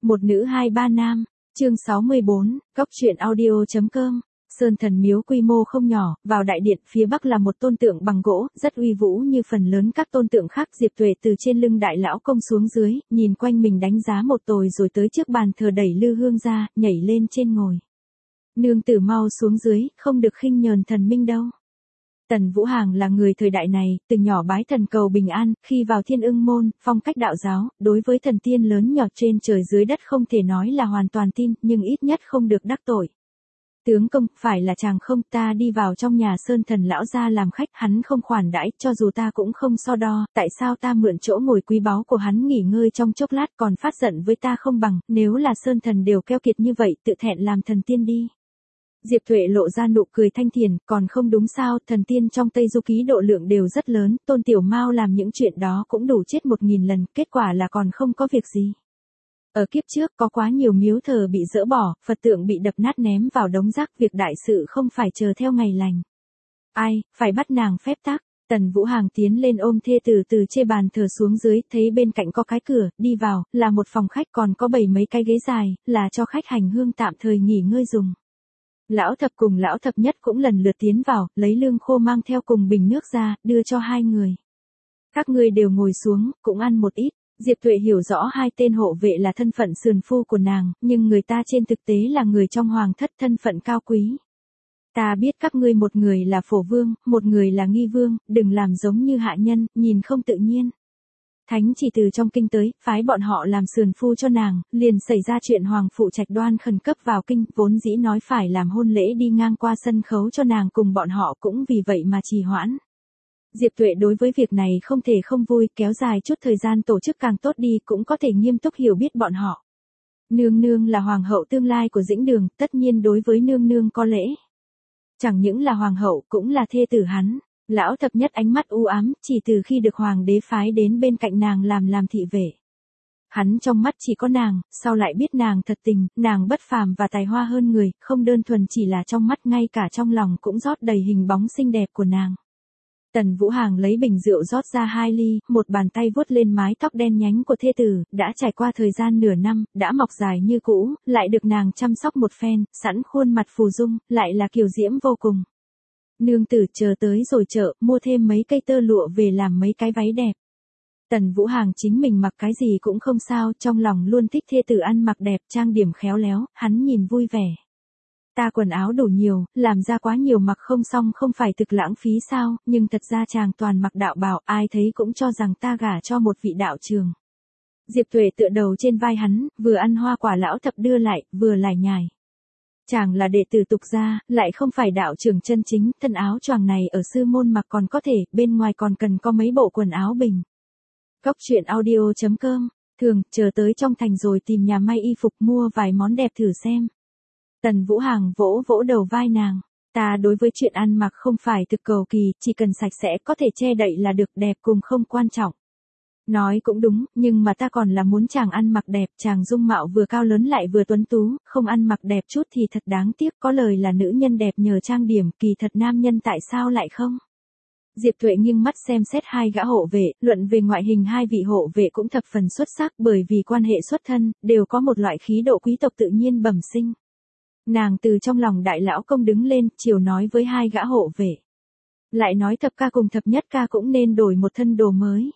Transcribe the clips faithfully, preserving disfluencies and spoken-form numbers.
Một nữ hai ba nam, chương sáu mươi bốn, góc truyện audio chấm com. Sơn Thần Miếu quy mô không nhỏ, vào đại điện phía bắc là một tôn tượng bằng gỗ, rất uy vũ như phần lớn các tôn tượng khác. Diệp Tuệ từ trên lưng đại lão công xuống dưới, nhìn quanh mình đánh giá một tồi rồi tới trước bàn thờ đẩy lư hương ra, nhảy lên trên ngồi. Nương tử mau xuống dưới, không được khinh nhờn thần minh đâu. Tần Vũ Hàng là người thời đại này, từ nhỏ bái thần cầu bình an, khi vào Thiên Ưng môn, phong cách đạo giáo, đối với thần tiên lớn nhỏ trên trời dưới đất không thể nói là hoàn toàn tin, nhưng ít nhất không được đắc tội. Tướng công, phải là chàng không, ta đi vào trong nhà Sơn Thần lão gia làm khách, hắn không khoản đãi, cho dù ta cũng không so đo, tại sao ta mượn chỗ ngồi quý báu của hắn nghỉ ngơi trong chốc lát còn phát giận với ta không bằng, nếu là Sơn Thần đều keo kiệt như vậy, tự thẹn làm thần tiên đi. Diệp Tuệ lộ ra nụ cười thanh thiền, còn không đúng sao, thần tiên trong Tây Du Ký độ lượng đều rất lớn, Tôn Tiểu Mao làm những chuyện đó cũng đủ chết một nghìn lần, kết quả là còn không có việc gì. Ở kiếp trước có quá nhiều miếu thờ bị dỡ bỏ, Phật tượng bị đập nát ném vào đống rác, việc đại sự không phải chờ theo ngày lành. Ai, phải bắt nàng phép tắc. Tần Vũ Hàng tiến lên ôm thê tử từ trên bàn thờ xuống dưới, thấy bên cạnh có cái cửa, đi vào, là một phòng khách còn có bày mấy cái ghế dài, là cho khách hành hương tạm thời nghỉ ngơi dùng. Lão thập cùng lão thập nhất cũng lần lượt tiến vào, lấy lương khô mang theo cùng bình nước ra, đưa cho hai người. Các ngươi đều ngồi xuống, cũng ăn một ít. Diệp Tuệ hiểu rõ hai tên hộ vệ là thân phận sườn phu của nàng, nhưng người ta trên thực tế là người trong hoàng thất, thân phận cao quý. Ta biết các ngươi một người là phổ vương, một người là nghi vương, đừng làm giống như hạ nhân, nhìn không tự nhiên. Thánh chỉ từ trong kinh tới, phái bọn họ làm sườn phu cho nàng, liền xảy ra chuyện hoàng phụ Trạch Đoan khẩn cấp vào kinh, vốn dĩ nói phải làm hôn lễ đi ngang qua sân khấu cho nàng cùng bọn họ cũng vì vậy mà trì hoãn. Diệp Tuệ đối với việc này không thể không vui, kéo dài chút thời gian tổ chức càng tốt đi, cũng có thể nghiêm túc hiểu biết bọn họ. Nương nương là hoàng hậu tương lai của Dĩnh Đường, tất nhiên đối với nương nương có lễ. Chẳng những là hoàng hậu, cũng là thê tử hắn. Lão thập nhất ánh mắt u ám, chỉ từ khi được hoàng đế phái đến bên cạnh nàng làm làm thị vệ. Hắn trong mắt chỉ có nàng, sau lại biết nàng thật tình, nàng bất phàm và tài hoa hơn người, không đơn thuần chỉ là trong mắt, ngay cả trong lòng cũng rót đầy hình bóng xinh đẹp của nàng. Tần Vũ Hàng lấy bình rượu rót ra hai ly, một bàn tay vuốt lên mái tóc đen nhánh của thê tử, đã trải qua thời gian nửa năm, đã mọc dài như cũ, lại được nàng chăm sóc một phen, sẵn khuôn mặt phù dung, lại là kiều diễm vô cùng. Nương tử chờ tới rồi chợ, mua thêm mấy cây tơ lụa về làm mấy cái váy đẹp. Tần Vũ Hàng chính mình mặc cái gì cũng không sao, trong lòng luôn thích thê tử ăn mặc đẹp, trang điểm khéo léo, hắn nhìn vui vẻ. Ta quần áo đủ nhiều, làm ra quá nhiều mặc không xong không phải thực lãng phí sao, nhưng thật ra chàng toàn mặc đạo bào, ai thấy cũng cho rằng ta gả cho một vị đạo trường. Diệp Tuệ tựa đầu trên vai hắn, vừa ăn hoa quả lão thập đưa lại, vừa lải nhải. Chàng là đệ tử tục gia, lại không phải đạo trưởng chân chính, thân áo choàng này ở sư môn mặc còn có thể, bên ngoài còn cần có mấy bộ quần áo bình. Góc truyện audio chấm com, thường, chờ tới trong thành rồi tìm nhà may y phục mua vài món đẹp thử xem. Tần Vũ Hàng vỗ vỗ đầu vai nàng, ta đối với chuyện ăn mặc không phải thực cầu kỳ, chỉ cần sạch sẽ có thể che đậy là được, đẹp cùng không quan trọng. Nói cũng đúng, nhưng mà ta còn là muốn chàng ăn mặc đẹp, chàng dung mạo vừa cao lớn lại vừa tuấn tú, không ăn mặc đẹp chút thì thật đáng tiếc, có lời là nữ nhân đẹp nhờ trang điểm, kỳ thật nam nhân tại sao lại không? Diệp Tuệ nghiêng mắt xem xét hai gã hộ vệ, luận về ngoại hình hai vị hộ vệ cũng thập phần xuất sắc, bởi vì quan hệ xuất thân, đều có một loại khí độ quý tộc tự nhiên bẩm sinh. Nàng từ trong lòng đại lão công đứng lên, chiều nói với hai gã hộ vệ. Lại nói thập ca cùng thập nhất ca cũng nên đổi một thân đồ mới.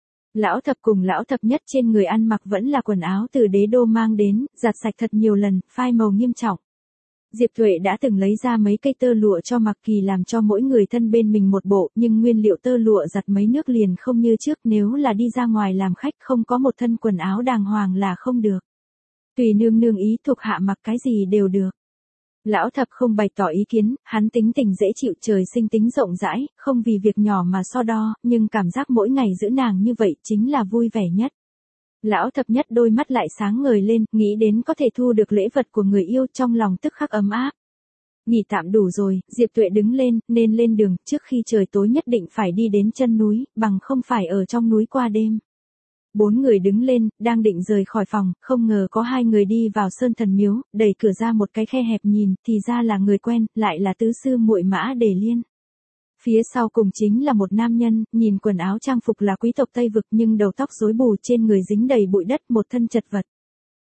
Lão thập cùng lão thập nhất trên người ăn mặc vẫn là quần áo từ đế đô mang đến, giặt sạch thật nhiều lần, phai màu nghiêm trọng. Diệp Tuệ đã từng lấy ra mấy cây tơ lụa cho mặc kỳ làm cho mỗi người thân bên mình một bộ, nhưng nguyên liệu tơ lụa giặt mấy nước liền không như trước, nếu là đi ra ngoài làm khách không có một thân quần áo đàng hoàng là không được. Tùy nương nương ý, thuộc hạ mặc cái gì đều được. Lão thập không bày tỏ ý kiến, hắn tính tình dễ chịu, trời sinh tính rộng rãi, không vì việc nhỏ mà so đo, nhưng cảm giác mỗi ngày giữ nàng như vậy chính là vui vẻ nhất. Lão thập nhất đôi mắt lại sáng ngời lên, nghĩ đến có thể thu được lễ vật của người yêu, trong lòng tức khắc ấm áp. Nghỉ tạm đủ rồi, Diệp Tuệ đứng lên, nên lên đường, trước khi trời tối nhất định phải đi đến chân núi, bằng không phải ở trong núi qua đêm. Bốn người đứng lên, đang định rời khỏi phòng, không ngờ có hai người đi vào Sơn Thần Miếu, đẩy cửa ra một cái khe hẹp nhìn, thì ra là người quen, lại là tứ sư muội Mã Đề Liên. Phía sau cùng chính là một nam nhân, nhìn quần áo trang phục là quý tộc Tây Vực nhưng đầu tóc rối bù, trên người dính đầy bụi đất, một thân chật vật.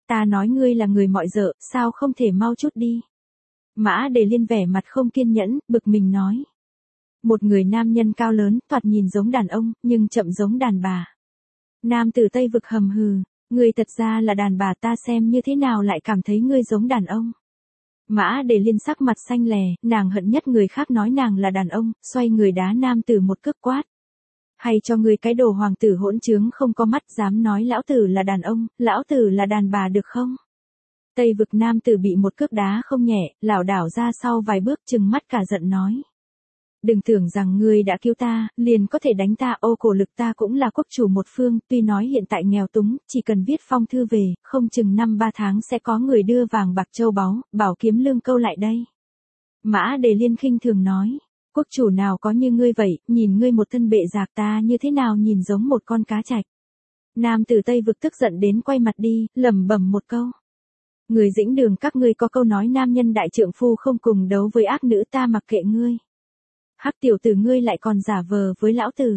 Ta nói ngươi là người mọi dợ, sao không thể mau chút đi. Mã Đề Liên vẻ mặt không kiên nhẫn, bực mình nói. Một người nam nhân cao lớn, thoạt nhìn giống đàn ông, nhưng chậm giống đàn bà. Nam tử Tây Vực hầm hừ, ngươi thật ra là đàn bà, ta xem như thế nào lại cảm thấy ngươi giống đàn ông. Mã Đề Liên sắc mặt xanh lè, nàng hận nhất người khác nói nàng là đàn ông, xoay người đá nam tử một cước quát. Hay cho ngươi cái đồ hoàng tử hỗn trướng không có mắt, dám nói lão tử là đàn ông, lão tử là đàn bà được không? Tây Vực nam tử bị một cước đá không nhẹ, lảo đảo ra sau vài bước, trừng mắt cả giận nói. Đừng tưởng rằng ngươi đã cứu ta, liền có thể đánh ta, ô cổ lực ta cũng là quốc chủ một phương, tuy nói hiện tại nghèo túng, chỉ cần viết phong thư về, không chừng năm ba tháng sẽ có người đưa vàng bạc châu báu, bảo kiếm lương câu lại đây. Mã Đề Liên khinh thường nói, quốc chủ nào có như ngươi vậy, nhìn ngươi một thân bệ rạc ta như thế nào nhìn giống một con cá trạch. Nam tử Tây Vực tức giận đến quay mặt đi, lẩm bẩm một câu. Người Dĩnh Đường các ngươi có câu nói nam nhân đại trượng phu không cùng đấu với ác nữ, ta mặc kệ ngươi. Hắc tiểu tử ngươi lại còn giả vờ với lão tử.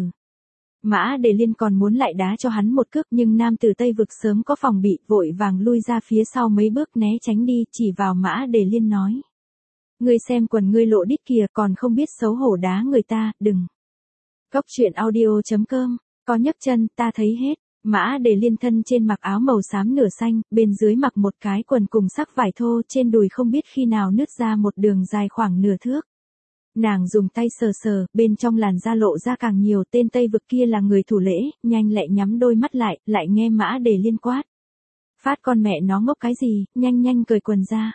Mã Đề Liên còn muốn lại đá cho hắn một cước, nhưng nam tử Tây Vực sớm có phòng bị, vội vàng lui ra phía sau mấy bước né tránh đi, chỉ vào Mã Đề Liên nói. Ngươi xem quần ngươi lộ đít kìa, còn không biết xấu hổ đá người ta, đừng. Cốc truyện audio chấm com, có nhấc chân, ta thấy hết. Mã Đề Liên thân trên mặc áo màu xám nửa xanh, bên dưới mặc một cái quần cùng sắc vải thô, trên đùi không biết khi nào nứt ra một đường dài khoảng nửa thước. Nàng dùng tay sờ sờ, bên trong làn da lộ ra càng nhiều, tên Tây Vực kia là người thủ lễ, nhanh lẹ nhắm đôi mắt lại, lại nghe Mã Đề Liên quát. Phát con mẹ nó ngốc cái gì, nhanh nhanh cởi quần ra.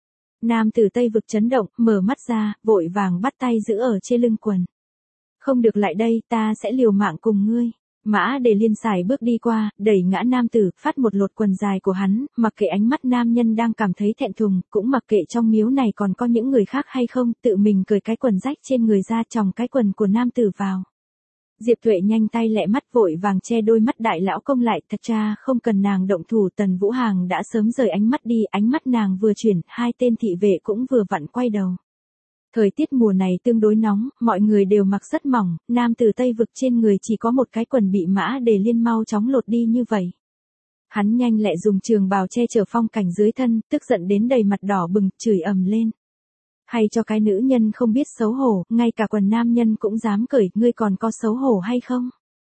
Nam tử Tây Vực chấn động, mở mắt ra, vội vàng bắt tay giữ ở trên lưng quần. Không được lại đây, ta sẽ liều mạng cùng ngươi. Mã Đề Liên xài bước đi qua, đẩy ngã nam tử, phát một lột quần dài của hắn, mặc kệ ánh mắt nam nhân đang cảm thấy thẹn thùng, cũng mặc kệ trong miếu này còn có những người khác hay không, tự mình cởi cái quần rách trên người ra, chòng cái quần của nam tử vào. Diệp Tuệ nhanh tay lẹ mắt vội vàng che đôi mắt đại lão công lại, thật ra không cần nàng động thủ, Tần Vũ Hàng đã sớm rời ánh mắt đi, ánh mắt nàng vừa chuyển, hai tên thị vệ cũng vừa vặn quay đầu. Thời tiết mùa này tương đối nóng, mọi người đều mặc rất mỏng, nam tử Tây Vực trên người chỉ có một cái quần bị Mã Đề Liên mau chóng lột đi như vậy. Hắn nhanh lẹ dùng trường bào che chở phong cảnh dưới thân, tức giận đến đầy mặt đỏ bừng, chửi ầm lên. Hay cho cái nữ nhân không biết xấu hổ, ngay cả quần nam nhân cũng dám cởi, ngươi còn có xấu hổ hay không?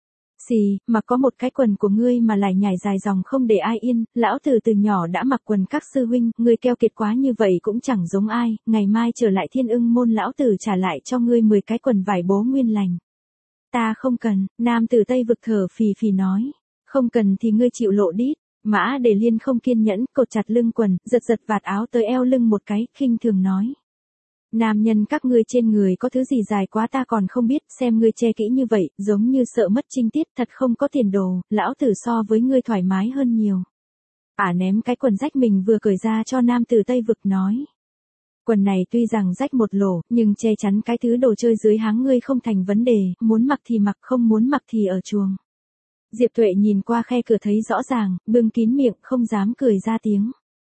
Xì, mà có một cái quần của ngươi mà lại nhảy dài dòng không để ai yên, lão tử từ nhỏ đã mặc quần các sư huynh, ngươi keo kiệt quá như vậy cũng chẳng giống ai, ngày mai trở lại Thiên Ưng môn lão tử trả lại cho ngươi mười cái quần vải bố nguyên lành. Ta không cần, nam tử Tây Vực thở phì phì nói, không cần thì ngươi chịu lộ đít. Mã Đề Liên không kiên nhẫn, cột chặt lưng quần, giật giật vạt áo tới eo lưng một cái, khinh thường nói. Nam nhân các ngươi trên người có thứ gì dài quá ta còn không biết, xem ngươi che kỹ như vậy, giống như sợ mất trinh tiết, thật không có tiền đồ, lão tử so với ngươi thoải mái hơn nhiều. Ả ném cái quần rách mình vừa cởi ra cho nam tử Tây Vực nói. Quần này tuy rằng rách một lỗ, nhưng che chắn cái thứ đồ chơi dưới háng ngươi không thành vấn đề, muốn mặc thì mặc, không muốn mặc thì ở chuồng. Diệp Tuệ nhìn qua khe cửa thấy rõ ràng, bưng kín miệng, không dám cười ra tiếng.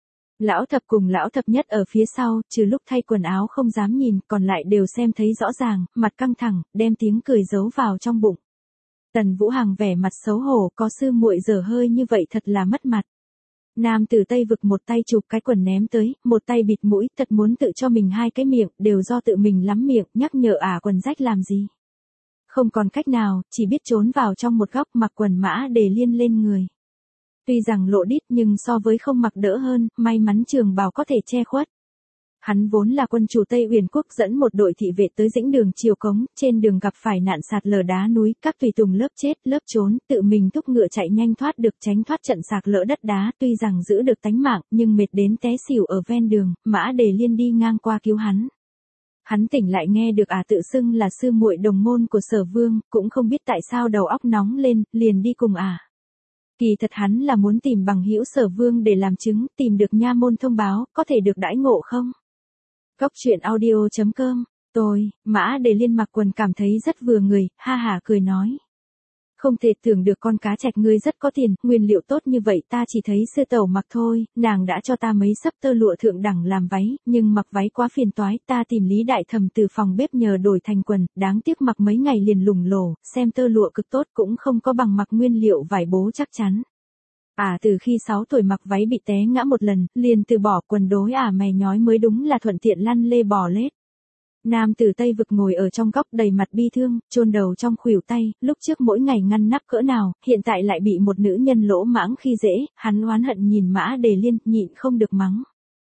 Lão thập cùng lão thập nhất ở phía sau, trừ lúc thay quần áo không dám nhìn, còn lại đều xem thấy rõ ràng, mặt căng thẳng, đem tiếng cười giấu vào trong bụng. Tần Vũ Hàng vẻ mặt xấu hổ, có sư muội dở hơi như vậy thật là mất mặt. Nam tử Tây Vực một tay chụp cái quần ném tới, một tay bịt mũi, thật muốn tự cho mình hai cái miệng, đều do tự mình lắm miệng, nhắc nhở ả quần rách làm gì. Không còn cách nào, chỉ biết trốn vào trong một góc mặc quần Mã Đề Liên lên người. Tuy rằng lộ đít nhưng so với không mặc đỡ hơn, may mắn trường bào có thể che khuất. Hắn vốn là quân chủ Tây Uyển Quốc dẫn một đội thị vệ tới Dĩnh Đường Triều Cống, trên đường gặp phải nạn sạt lở đá núi, các tùy tùng lớp chết, lớp trốn, tự mình thúc ngựa chạy nhanh thoát được tránh thoát trận sạt lở đất đá, tuy rằng giữ được tánh mạng, nhưng mệt đến té xỉu ở ven đường, Mã Đề Liên đi ngang qua cứu hắn. Hắn tỉnh lại nghe được ả tự xưng là sư muội đồng môn của Sở Vương, cũng không biết tại sao đầu óc nóng lên, liền đi cùng ả. Kỳ thật hắn là muốn tìm bằng hữu Sở Vương để làm chứng, tìm được nha môn thông báo, có thể được đãi ngộ không? Cốc truyện audio chấm com, tôi, Mã Đề Liên mặc quần cảm thấy rất vừa người, ha hả cười nói. Không thể tưởng được con cá trạch ngươi rất có tiền, nguyên liệu tốt như vậy ta chỉ thấy sư tẩu mặc thôi, nàng đã cho ta mấy sấp tơ lụa thượng đẳng làm váy, nhưng mặc váy quá phiền toái, ta tìm Lý Đại Thẩm từ phòng bếp nhờ đổi thành quần, đáng tiếc mặc mấy ngày liền lủng lổ, xem tơ lụa cực tốt cũng không có bằng mặc nguyên liệu vải bố chắc chắn. Ả từ khi sáu tuổi mặc váy bị té ngã một lần, liền từ bỏ quần đối ả mày nhói mới đúng là thuận tiện lăn lê bò lết. Nam tử Tây Vực ngồi ở trong góc đầy mặt bi thương, chôn đầu trong khuỷu tay, lúc trước mỗi ngày ngăn nắp cỡ nào, hiện tại lại bị một nữ nhân lỗ mãng khi dễ, hắn oán hận nhìn Mã Đề Liên, nhịn không được mắng.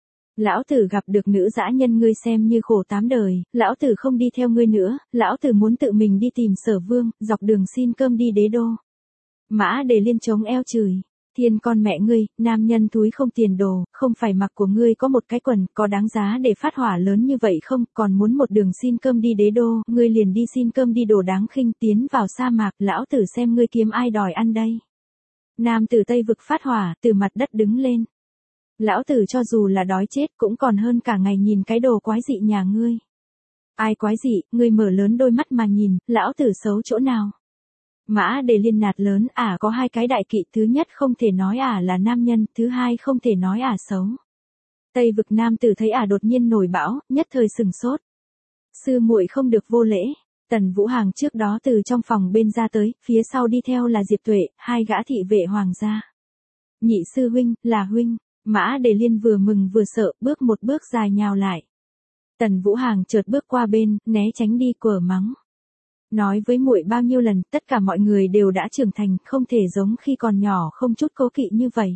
Lão tử gặp được nữ dã nhân ngươi xem như khổ tám đời, lão tử không đi theo ngươi nữa, lão tử muốn tự mình đi tìm Sở Vương, dọc đường xin cơm đi đế đô. Mã Đề Liên chống eo chửi. Thiên con mẹ ngươi, nam nhân túi không tiền đồ, không phải mặc của ngươi có một cái quần, có đáng giá để phát hỏa lớn như vậy không, còn muốn một đường xin cơm đi đế đô, ngươi liền đi xin cơm đi đồ đáng khinh tiến vào sa mạc, lão tử xem ngươi kiếm ai đòi ăn đây. Nam tử Tây Vực phát hỏa, từ mặt đất đứng lên. Lão tử cho dù là đói chết cũng còn hơn cả ngày nhìn cái đồ quái dị nhà ngươi. Ai quái dị, ngươi mở lớn đôi mắt mà nhìn, lão tử xấu chỗ nào. Mã Đề Liên nạt lớn, ả có hai cái đại kỵ, thứ nhất không thể nói ả là nam nhân, thứ hai không thể nói ả xấu. Tây Vực nam tử thấy ả đột nhiên nổi bão, nhất thời sừng sốt. Sư muội không được vô lễ. Tần Vũ Hàng trước đó từ trong phòng bên ra tới, phía sau đi theo là Diệp Tuệ, hai gã thị vệ hoàng gia. Nhị sư huynh, là huynh. Mã Đề Liên vừa mừng vừa sợ, bước một bước dài nhào lại. Tần Vũ Hàng chợt bước qua bên, né tránh đi quở mắng. Nói với muội bao nhiêu lần, tất cả mọi người đều đã trưởng thành, không thể giống khi còn nhỏ không chút cố kỵ như vậy.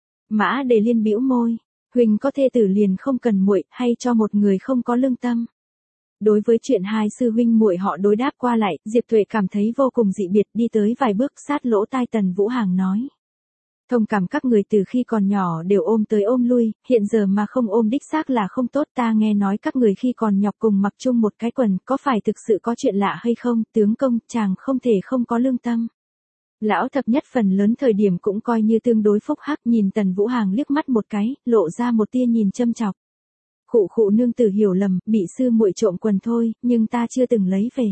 Mã Đề Liên bĩu môi, huynh có thê tử liền không cần muội, hay cho một người không có lương tâm. Đối với chuyện hai sư huynh muội họ đối đáp qua lại, Diệp Tuệ cảm thấy vô cùng dị biệt, đi tới vài bước sát lỗ tai Tần Vũ Hàng nói. Thông cảm các người từ khi còn nhỏ đều ôm tới ôm lui, hiện giờ mà không ôm đích xác là không tốt, ta nghe nói các người khi còn nhọc cùng mặc chung một cái quần, có phải thực sự có chuyện lạ hay không, tướng công, chàng không thể không có lương tâm. Lão thập nhất phần lớn thời điểm cũng coi như tương đối phúc hắc, nhìn Tần Vũ Hàng liếc mắt một cái, lộ ra một tia nhìn châm chọc. Khụ khụ nương tử hiểu lầm, bị sư muội trộm quần thôi, nhưng ta chưa từng lấy về.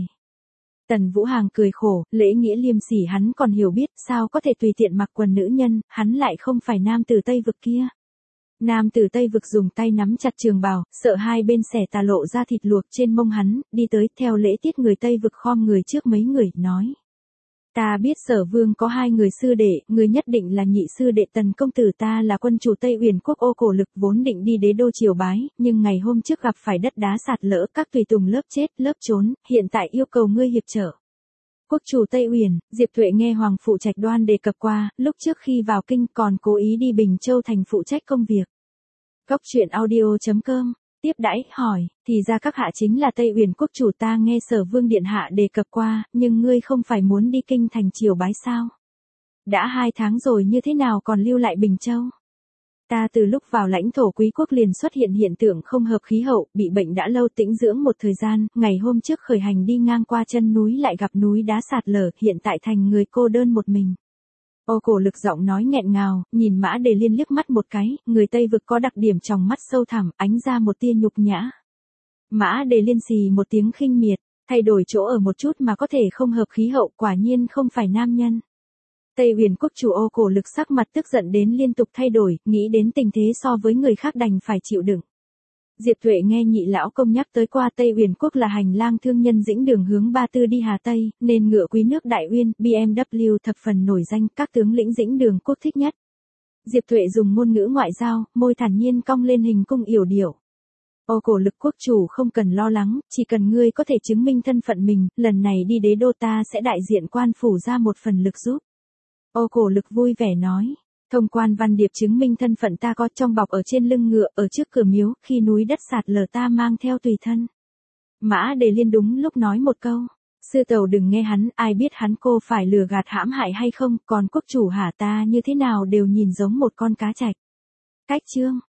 Tần Vũ Hàng cười khổ, lễ nghĩa liêm sỉ hắn còn hiểu biết, sao có thể tùy tiện mặc quần nữ nhân, hắn lại không phải nam tử Tây Vực kia. Nam tử Tây Vực dùng tay nắm chặt trường bào, sợ hai bên xẻ tà lộ ra thịt luộc trên mông hắn, đi tới, theo lễ tiết người Tây Vực khom người trước mấy người, nói. Ta biết Sở Vương có hai người sư đệ, người nhất định là nhị sư đệ Tần công tử, ta là quân chủ Tây Uyển quốc Ô Cổ Lực vốn định đi đế đô triều bái, nhưng ngày hôm trước gặp phải đất đá sạt lỡ, các tùy tùng lớp chết, lớp trốn, hiện tại yêu cầu ngươi hiệp trợ. Quốc chủ Tây Uyển, Diệp Tuệ nghe Hoàng phụ Trạch Đoan đề cập qua, lúc trước khi vào kinh còn cố ý đi Bình Châu thành phụ trách công việc. Góc truyện audio chấm com tiếp đãi, hỏi, thì ra các hạ chính là Tây Uyển quốc chủ, ta nghe Sở Vương điện hạ đề cập qua, nhưng ngươi không phải muốn đi kinh thành triều bái sao? Đã hai tháng rồi như thế nào còn lưu lại Bình Châu? Ta từ lúc vào lãnh thổ quý quốc liền xuất hiện hiện tượng không hợp khí hậu, bị bệnh đã lâu, tĩnh dưỡng một thời gian, ngày hôm trước khởi hành đi ngang qua chân núi lại gặp núi đá sạt lở, hiện tại thành người cô đơn một mình. Ô Cổ Lực giọng nói nghẹn ngào, nhìn Mã Đề Liên liếc mắt một cái, người Tây Vực có đặc điểm tròng mắt sâu thẳm, ánh ra một tia nhục nhã. Mã Đề Liên xì một tiếng khinh miệt, thay đổi chỗ ở một chút mà có thể không hợp khí hậu, quả nhiên không phải nam nhân. Tây Uyển quốc chủ Ô Cổ Lực sắc mặt tức giận đến liên tục thay đổi, nghĩ đến tình thế so với người khác đành phải chịu đựng. Diệp Tuệ nghe nhị lão công nhắc tới qua Tây Uyển quốc là hành lang thương nhân dĩnh đường hướng Ba Tư đi Hà Tây, nên ngựa quý nước Đại Uyên, bê em vê thập phần nổi danh, các tướng lĩnh dĩnh đường quốc thích nhất. Diệp Tuệ dùng ngôn ngữ ngoại giao, môi thản nhiên cong lên hình cung yểu điệu. Ô Cổ Lực quốc chủ không cần lo lắng, chỉ cần ngươi có thể chứng minh thân phận mình, lần này đi đế đô ta sẽ đại diện quan phủ ra một phần lực giúp. Ô Cổ Lực vui vẻ nói. Thông quan văn điệp chứng minh thân phận ta có trong bọc ở trên lưng ngựa, ở trước cửa miếu, khi núi đất sạt lở ta mang theo tùy thân. Mã Đề Liên đúng lúc nói một câu. Sư tàu đừng nghe hắn, ai biết hắn cô phải lừa gạt hãm hại hay không, còn quốc chủ hả, ta như thế nào đều nhìn giống một con cá trạch. Cách chương.